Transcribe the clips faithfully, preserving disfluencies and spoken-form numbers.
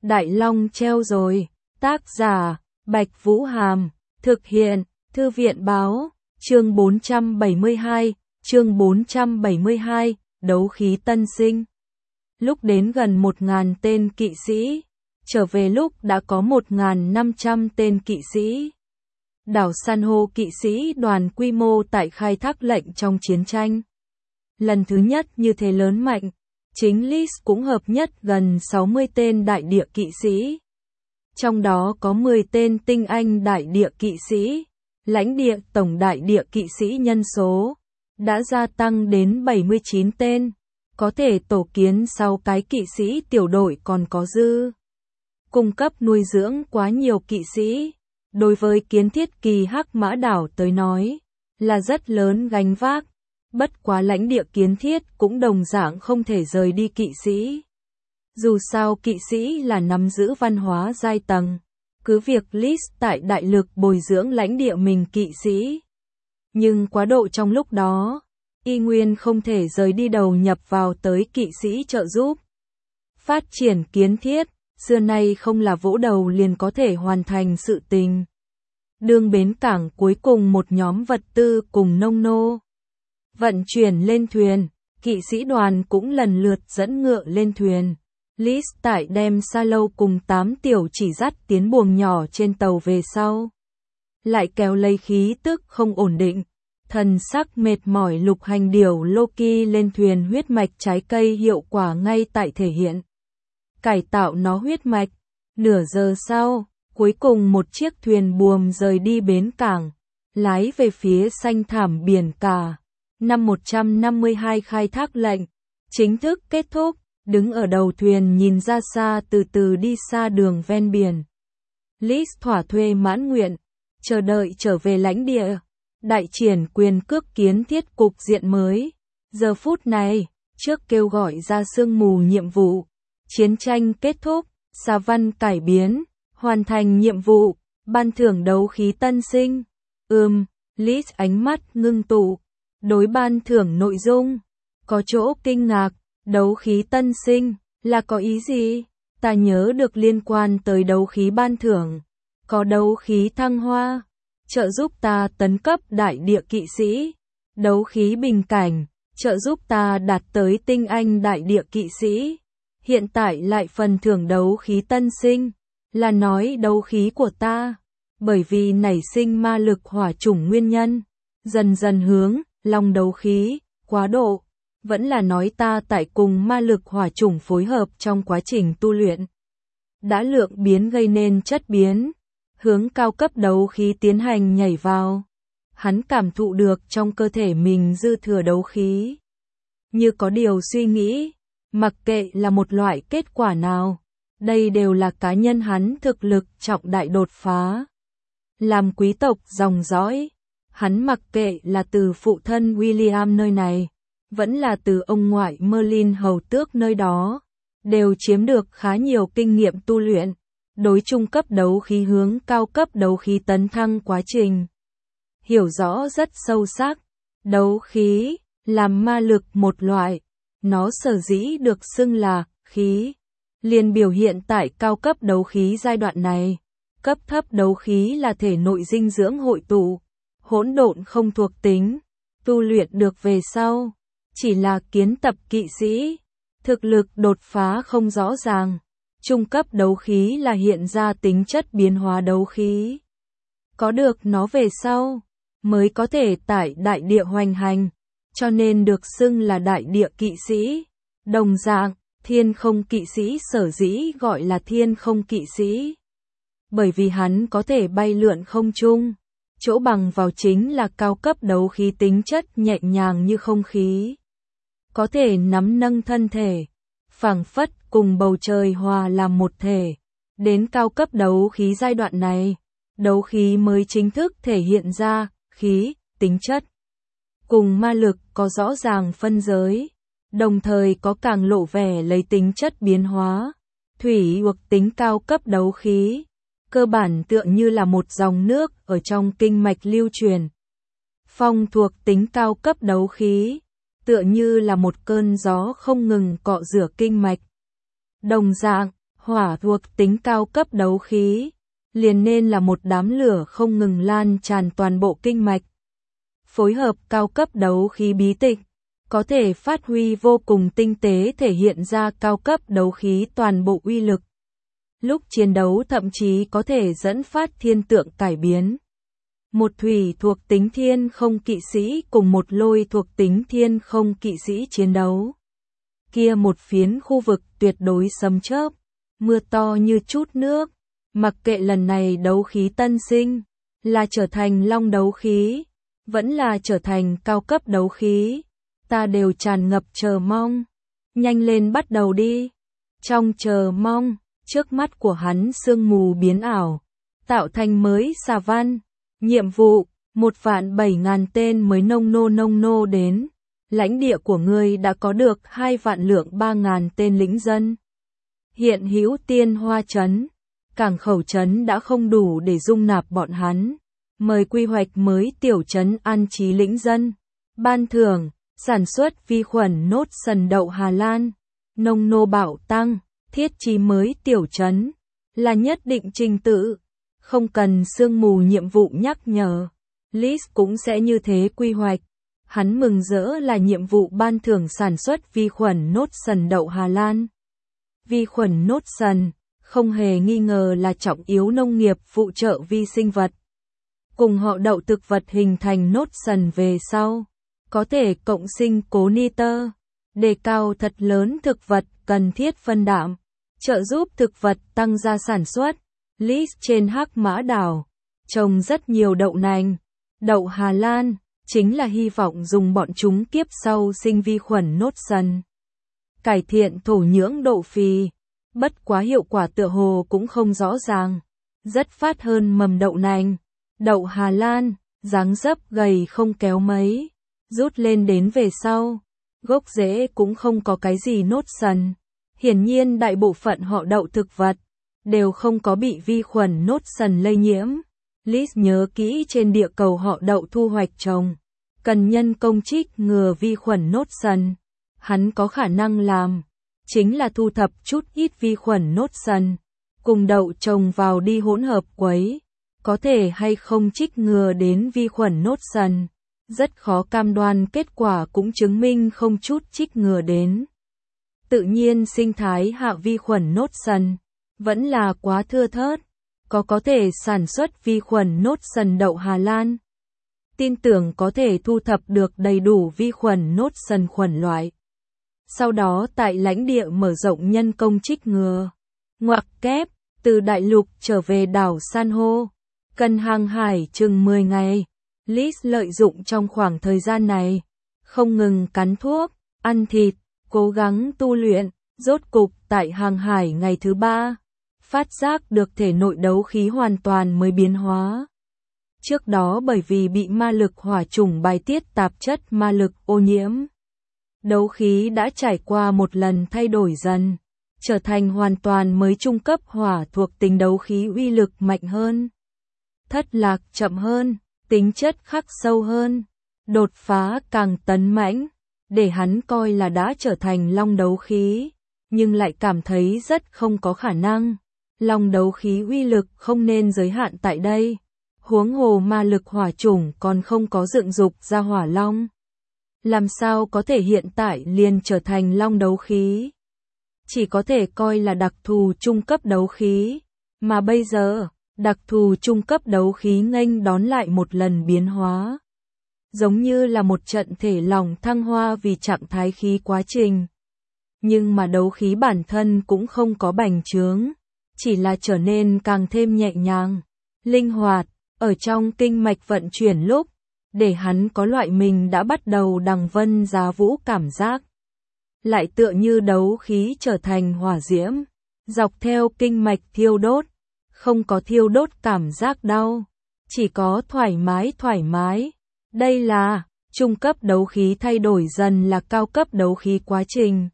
Đại Long treo rồi. Tác giả, Bạch Vũ Hàm. Thực hiện, Thư viện Báo. Chương bốn trăm bảy mươi hai, chương bốn trăm bảy mươi hai, đấu khí tân sinh. Lúc đến gần một nghìn tên kỵ sĩ, trở về lúc đã có một nghìn năm trăm tên kỵ sĩ. Đảo san hô kỵ sĩ đoàn quy mô tại khai thác lệnh trong chiến tranh. Lần thứ nhất như thế lớn mạnh, chính Lis cũng hợp nhất gần sáu mươi tên đại địa kỵ sĩ. Trong đó có mười tên tinh anh đại địa kỵ sĩ, lãnh địa tổng đại địa kỵ sĩ nhân số đã gia tăng đến bảy mươi chín tên, có thể tổ kiến sáu cái kỵ sĩ tiểu đội còn có dư. Cung cấp nuôi dưỡng quá nhiều kỵ sĩ, đối với kiến thiết kỳ Hắc Mã đảo tới nói, là rất lớn gánh vác, bất quá lãnh địa kiến thiết cũng đồng dạng không thể rời đi kỵ sĩ. Dù sao kỵ sĩ là nắm giữ văn hóa giai tầng, cứ việc Lis tại đại lực bồi dưỡng lãnh địa mình kỵ sĩ. Nhưng quá độ trong lúc đó, y nguyên không thể rời đi đầu nhập vào tới kỵ sĩ trợ giúp. Phát triển kiến thiết, xưa nay không là vỗ đầu liền có thể hoàn thành sự tình. Đường bến cảng cuối cùng một nhóm vật tư cùng nông nô vận chuyển lên thuyền, kỵ sĩ đoàn cũng lần lượt dẫn ngựa lên thuyền. Lis tại đem Sa Lâu cùng tám tiểu chỉ dắt tiến buồng nhỏ trên tàu về sau. Lại kéo lấy khí tức không ổn định, thần sắc mệt mỏi Lục Hành Điểu Loki lên thuyền huyết mạch trái cây hiệu quả ngay tại thể hiện. Cải tạo nó huyết mạch. Nửa giờ sau, cuối cùng một chiếc thuyền buồm rời đi bến cảng, lái về phía xanh thảm biển cả. Năm một trăm năm mươi hai khai thác lệnh chính thức kết thúc, đứng ở đầu thuyền nhìn ra xa từ từ đi xa đường ven biển. Lis thỏa thuê mãn nguyện, chờ đợi trở về lãnh địa, đại triển quyền cước kiến thiết cục diện mới. Giờ phút này, trước kêu gọi ra sương mù nhiệm vụ, chiến tranh kết thúc, xà văn cải biến, hoàn thành nhiệm vụ, ban thưởng đấu khí tân sinh. Ừm, Lis ánh mắt ngưng tụ, đối ban thưởng nội dung, có chỗ kinh ngạc. Đấu khí tân sinh, là có ý gì? Ta nhớ được liên quan tới đấu khí ban thưởng, có đấu khí thăng hoa, trợ giúp ta tấn cấp đại địa kỵ sĩ, đấu khí bình cảnh, trợ giúp ta đạt tới tinh anh đại địa kỵ sĩ. Hiện tại lại phần thưởng đấu khí tân sinh, là nói đấu khí của ta, bởi vì nảy sinh ma lực hỏa chủng nguyên nhân, dần dần hướng, long đấu khí, quá độ. Vẫn là nói ta tại cùng ma lực hỏa chủng phối hợp trong quá trình tu luyện. Đã lượng biến gây nên chất biến, hướng cao cấp đấu khí tiến hành nhảy vào. Hắn cảm thụ được trong cơ thể mình dư thừa đấu khí. Như có điều suy nghĩ, mặc kệ là một loại kết quả nào, đây đều là cá nhân hắn thực lực trọng đại đột phá. Làm quý tộc dòng dõi, hắn mặc kệ là từ phụ thân William nơi này, vẫn là từ ông ngoại Merlin hầu tước nơi đó, đều chiếm được khá nhiều kinh nghiệm tu luyện, đối trung cấp đấu khí hướng cao cấp đấu khí tấn thăng quá trình. Hiểu rõ rất sâu sắc, đấu khí, làm ma lực một loại, nó sở dĩ được xưng là khí, liền biểu hiện tại cao cấp đấu khí giai đoạn này. Cấp thấp đấu khí là thể nội dinh dưỡng hội tụ, hỗn độn không thuộc tính, tu luyện được về sau. Chỉ là kiến tập kỵ sĩ, thực lực đột phá không rõ ràng. Trung cấp đấu khí là hiện ra tính chất biến hóa đấu khí. Có được nó về sau, mới có thể tại đại địa hoành hành, cho nên được xưng là đại địa kỵ sĩ. Đồng dạng, thiên không kỵ sĩ sở dĩ gọi là thiên không kỵ sĩ. Bởi vì hắn có thể bay lượn không trung, chỗ bằng vào chính là cao cấp đấu khí tính chất nhẹ nhàng như không khí. Có thể nắm nâng thân thể, phảng phất cùng bầu trời hòa làm một thể. Đến cao cấp đấu khí giai đoạn này, đấu khí mới chính thức thể hiện ra, khí, tính chất. Cùng ma lực có rõ ràng phân giới, đồng thời có càng lộ vẻ lấy tính chất biến hóa. Thủy thuộc tính cao cấp đấu khí, cơ bản tựa như là một dòng nước ở trong kinh mạch lưu truyền. Phong thuộc tính cao cấp đấu khí, tựa như là một cơn gió không ngừng cọ rửa kinh mạch. Đồng dạng, hỏa thuộc tính cao cấp đấu khí, liền nên là một đám lửa không ngừng lan tràn toàn bộ kinh mạch. Phối hợp cao cấp đấu khí bí tịch, có thể phát huy vô cùng tinh tế thể hiện ra cao cấp đấu khí toàn bộ uy lực. Lúc chiến đấu thậm chí có thể dẫn phát thiên tượng cải biến. Một thủy thuộc tính thiên không kỵ sĩ cùng một lôi thuộc tính thiên không kỵ sĩ chiến đấu. Kia một phiến khu vực tuyệt đối sấm chớp, mưa to như chút nước. Mặc kệ lần này đấu khí tân sinh, là trở thành long đấu khí, vẫn là trở thành cao cấp đấu khí, ta đều tràn ngập chờ mong. Nhanh lên bắt đầu đi. Trong chờ mong, trước mắt của hắn sương mù biến ảo, tạo thành mới xà văn. Nhiệm vụ, một vạn bảy ngàn tên mới nông nô nông nô đến. Lãnh địa của ngươi đã có được hai vạn lượng ba ngàn tên lĩnh dân. Hiện hữu tiên hoa trấn, cảng khẩu trấn đã không đủ để dung nạp bọn hắn. Mời quy hoạch mới tiểu trấn an trí lĩnh dân. Ban thưởng, sản xuất vi khuẩn nốt sần đậu Hà Lan. Nông nô bạo tăng, thiết trí mới tiểu trấn, là nhất định trình tự. Không cần sương mù nhiệm vụ nhắc nhở, Liz cũng sẽ như thế quy hoạch. Hắn mừng rỡ là nhiệm vụ ban thưởng sản xuất vi khuẩn nốt sần đậu Hà Lan. Vi khuẩn nốt sần, không hề nghi ngờ là trọng yếu nông nghiệp phụ trợ vi sinh vật. Cùng họ đậu thực vật hình thành nốt sần về sau, có thể cộng sinh cố nitơ, đề cao thật lớn thực vật cần thiết phân đạm, trợ giúp thực vật tăng gia sản xuất. Liz trên Hắc Mã Đảo, trồng rất nhiều đậu nành, đậu Hà Lan, chính là hy vọng dùng bọn chúng kiếp sau sinh vi khuẩn nốt sần. Cải thiện thổ nhưỡng độ phì, bất quá hiệu quả tựa hồ cũng không rõ ràng, rất phát hơn mầm đậu nành. Đậu Hà Lan, dáng dấp gầy không kéo mấy, rút lên đến về sau, gốc rễ cũng không có cái gì nốt sần. Hiển nhiên đại bộ phận họ đậu thực vật đều không có bị vi khuẩn nốt sần lây nhiễm. Liz nhớ kỹ trên địa cầu họ đậu thu hoạch trồng, cần nhân công trích ngừa vi khuẩn nốt sần. Hắn có khả năng làm, chính là thu thập chút ít vi khuẩn nốt sần, cùng đậu trồng vào đi hỗn hợp quấy. Có thể hay không trích ngừa đến vi khuẩn nốt sần, rất khó cam đoan, kết quả cũng chứng minh không chút trích ngừa đến. Tự nhiên sinh thái hạ vi khuẩn nốt sần vẫn là quá thưa thớt, có có thể sản xuất vi khuẩn nốt sần đậu Hà Lan. Tin tưởng có thể thu thập được đầy đủ vi khuẩn nốt sần khuẩn loại. Sau đó tại lãnh địa mở rộng nhân công trích ngừa. Ngoặc kép, từ đại lục trở về đảo San hô, cần hàng hải chừng mười ngày. Liz lợi dụng trong khoảng thời gian này, không ngừng cắn thuốc, ăn thịt, cố gắng tu luyện, rốt cục tại hàng hải ngày thứ ba, phát giác được thể nội đấu khí hoàn toàn mới biến hóa. Trước đó bởi vì bị ma lực hỏa chủng bài tiết tạp chất ma lực ô nhiễm, đấu khí đã trải qua một lần thay đổi dần, trở thành hoàn toàn mới trung cấp hỏa thuộc tính đấu khí uy lực mạnh hơn. Thất lạc chậm hơn, tính chất khắc sâu hơn, đột phá càng tấn mãnh, để hắn coi là đã trở thành long đấu khí, nhưng lại cảm thấy rất không có khả năng. Long đấu khí uy lực không nên giới hạn tại đây, huống hồ ma lực hỏa chủng còn không có dựng dục ra hỏa long. Làm sao có thể hiện tại liền trở thành long đấu khí? Chỉ có thể coi là đặc thù trung cấp đấu khí, mà bây giờ, đặc thù trung cấp đấu khí nghênh đón lại một lần biến hóa. Giống như là một trận thể lỏng thăng hoa vì trạng thái khí quá trình. Nhưng mà đấu khí bản thân cũng không có bành trướng, chỉ là trở nên càng thêm nhẹ nhàng, linh hoạt, ở trong kinh mạch vận chuyển lúc, để hắn có loại mình đã bắt đầu đằng vân giá vũ cảm giác. Lại tựa như đấu khí trở thành hỏa diễm, dọc theo kinh mạch thiêu đốt, không có thiêu đốt cảm giác đau, chỉ có thoải mái thoải mái. Đây là trung cấp đấu khí thay đổi dần là cao cấp đấu khí quá trình.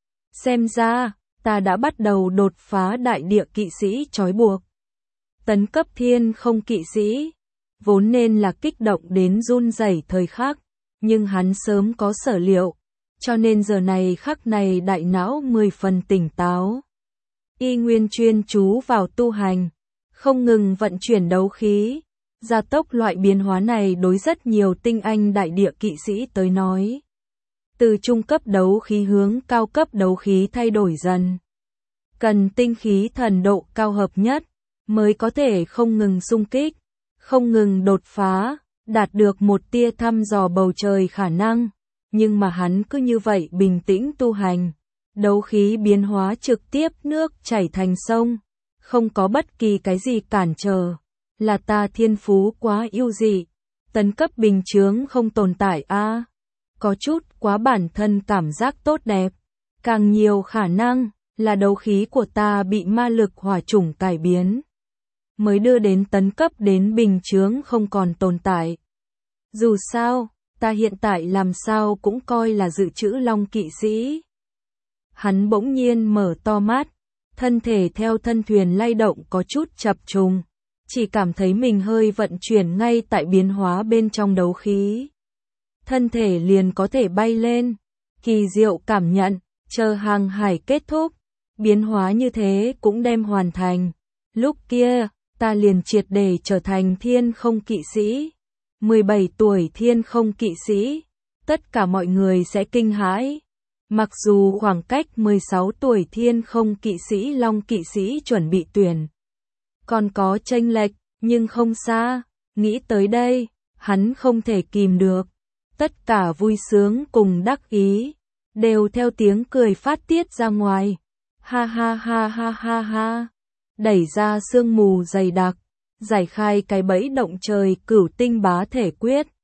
Xem ra, ta đã bắt đầu đột phá đại địa kỵ sĩ trói buộc. Tấn cấp thiên không kỵ sĩ, vốn nên là kích động đến run rẩy thời khắc, nhưng hắn sớm có sở liệu, cho nên giờ này khắc này đại não mười phần tỉnh táo. y nguyên chuyên chú vào tu hành, không ngừng vận chuyển đấu khí. Gia tốc loại biến hóa này đối rất nhiều tinh anh đại địa kỵ sĩ tới nói. Từ trung cấp đấu khí hướng cao cấp đấu khí thay đổi dần. Cần tinh khí thần độ cao hợp nhất, mới có thể không ngừng xung kích, không ngừng đột phá, đạt được một tia thăm dò bầu trời khả năng. Nhưng mà hắn cứ như vậy bình tĩnh tu hành, đấu khí biến hóa trực tiếp nước chảy thành sông, không có bất kỳ cái gì cản trở. Là ta thiên phú quá yêu dị, tấn cấp bình chướng không tồn tại a. À, có chút quá bản thân cảm giác tốt đẹp, càng nhiều khả năng là đấu khí của ta bị ma lực hỏa chủng cải biến, mới đưa đến tấn cấp đến bình chướng không còn tồn tại. Dù sao, ta hiện tại làm sao cũng coi là dự trữ long kỵ sĩ. Hắn bỗng nhiên mở to mắt, thân thể theo thân thuyền lay động có chút chập trùng, chỉ cảm thấy mình hơi vận chuyển ngay tại biến hóa bên trong đấu khí. Thân thể liền có thể bay lên, kỳ diệu cảm nhận, chờ hàng hải kết thúc, biến hóa như thế cũng đem hoàn thành. Lúc kia, ta liền triệt để trở thành thiên không kỵ sĩ. mười bảy tuổi thiên không kỵ sĩ, tất cả mọi người sẽ kinh hãi. Mặc dù khoảng cách mười sáu tuổi thiên không kỵ sĩ long kỵ sĩ chuẩn bị tuyển còn có chênh lệch, nhưng không xa. Nghĩ tới đây, hắn không thể kìm được. Tất cả vui sướng cùng đắc ý, đều theo tiếng cười phát tiết ra ngoài. Ha ha ha ha ha ha. Đẩy ra sương mù dày đặc, giải khai cái bẫy động trời cửu tinh bá thể quyết.